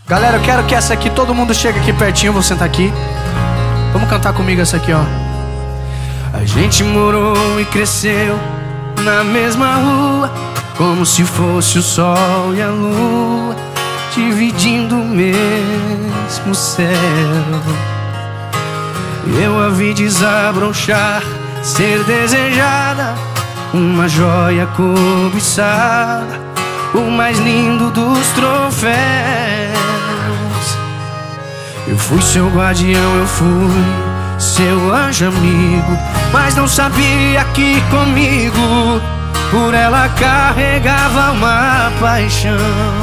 Galera, eu quero que essa aqui, todo mundo chega aqui pertinho, eu vou sentar aqui. Vamos cantar comigo essa aqui, ó. A gente morou e cresceu na mesma rua, como se fosse o sol e a lua, dividindo o mesmo céu. Eu a vi desabrochar, ser desejada, uma joia cobiçada, o mais lindo dos troféus. Eu fui seu guardião, eu fui seu anjo amigo, mas não sabia que comigo por ela carregava uma paixão.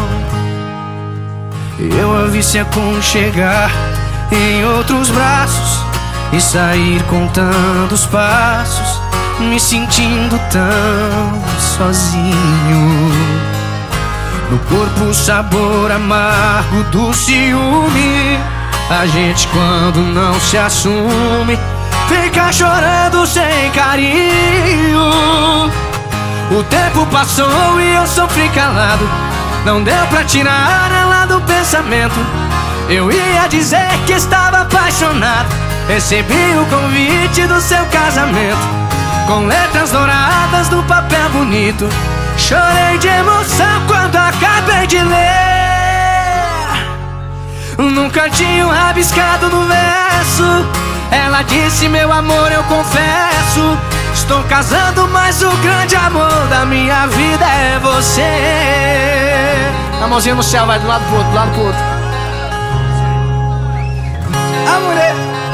Eu a vi se aconchegar em outros braços e sair contando os passos, me sentindo tão sozinho. No corpo o sabor amargo do ciúme. A gente quando não se assume fica chorando sem carinho. O tempo passou e eu sofri calado, não deu pra tirar ela do pensamento. Eu ia dizer que estava apaixonado, recebi o convite do seu casamento, com letras douradas no papel bonito. Chorei de emoção quando acabei de ler. Num cantinho rabiscado no verso, ela disse: meu amor, eu confesso, estou casando, mas o grande amor da minha vida é você. A mãozinha no céu, vai do lado pro outro, do lado pro outro. A mulher.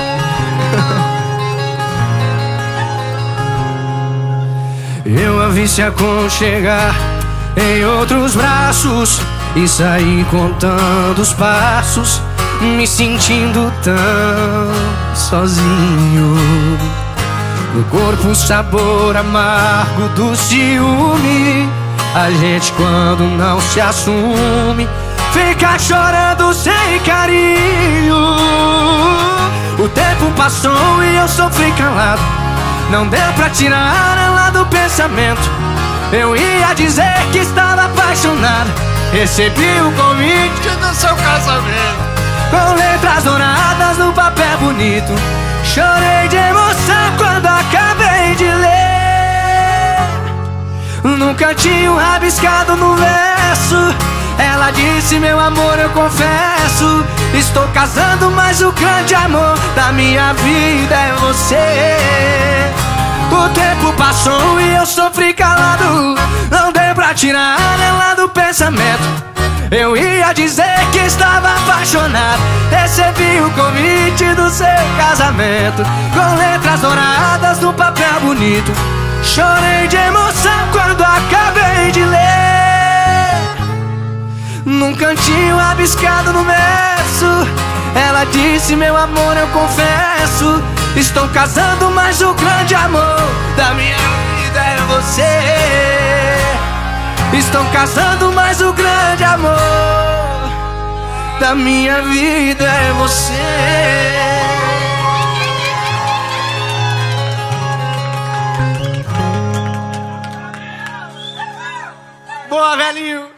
Eu a vi se aconchegar em outros braços e saí contando os passos, me sentindo tão sozinho. No corpo o sabor amargo do ciúme. A gente quando não se assume fica chorando sem carinho. O tempo passou e eu sofri calado, não deu pra tirar ela do pensamento. Eu ia dizer que estava apaixonado, recebi o convite do seu casamento, com letras douradas no papel bonito. Chorei de emoção quando acabei de ler. Num cantinho rabiscado no verso, ela disse: meu amor, eu confesso, estou casando, mas o grande amor da minha vida é você. O tempo passou e eu sofri calado, não deu pra tirar ela do pensamento. Eu ia dizer que estava apaixonado, recebi o convite do seu casamento, com letras douradas no papel bonito. Chorei de emoção quando acabei de ler. Num cantinho rabiscado no verso, ela disse: meu amor, eu confesso, estou casando, mas o grande amor da minha vida é você. Estou casando, mas o grande amor da minha vida é você. Boa, velhinho!